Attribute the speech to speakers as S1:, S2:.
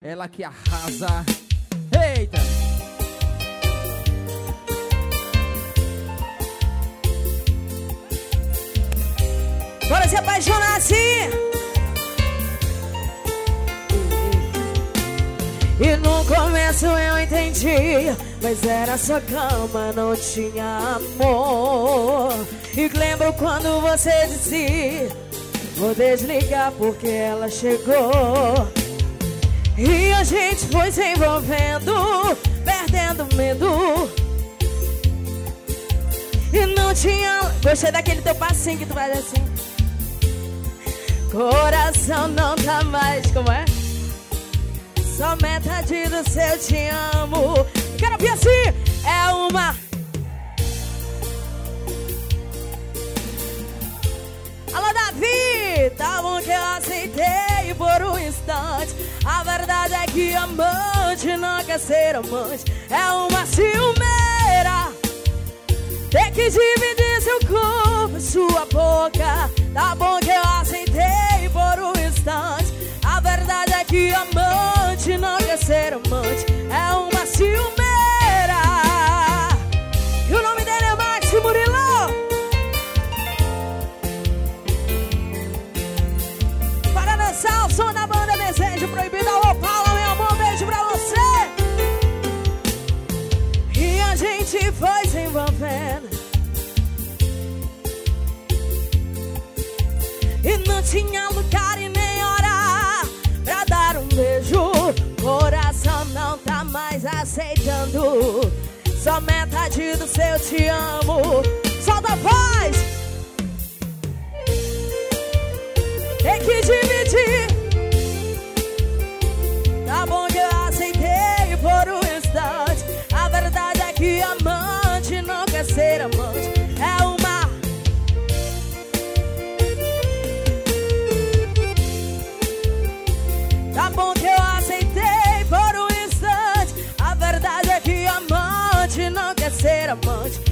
S1: Ela que arrasa. Eita!
S2: Bora se apaixonar assim. E no começo eu entendi, mas era sua cama, não tinha amor. E lembro quando você disse: vou desligar porque ela chegou. E a gente foi se envolvendo, perdendo medo. E não tinha... Gostei daquele teu passinho que tu faz assim. Coração não tá mais, como é? Só metade do seu te amo. Quero ver assim. É uma... Alô, Davi. Tá bom que eu aceitei por um instante. A verdade é que amante não quer ser amante. É uma ciumeira. Tem que dividir seu corpo, sua boca. Tá bom que eu aceitei por um instante. A verdade é que amante não quer ser amante. É uma ciumeira. E o nome dele é Maxi Murilo. Para dançar o som da banda Desejo Proibido. Alô, Paula, meu amor, beijo pra você. E a gente foi se envolvendo. E não tinha lugar e nem hora pra dar um beijo. Coração não tá mais aceitando. Só metade do seu te amo. Solta a voz. Tem que dividir. Tá bom que eu aceitei por um instante. A verdade é que amante não quer ser amante. É uma... Tá bom que eu aceitei por um instante. A verdade é que amante não quer ser amante.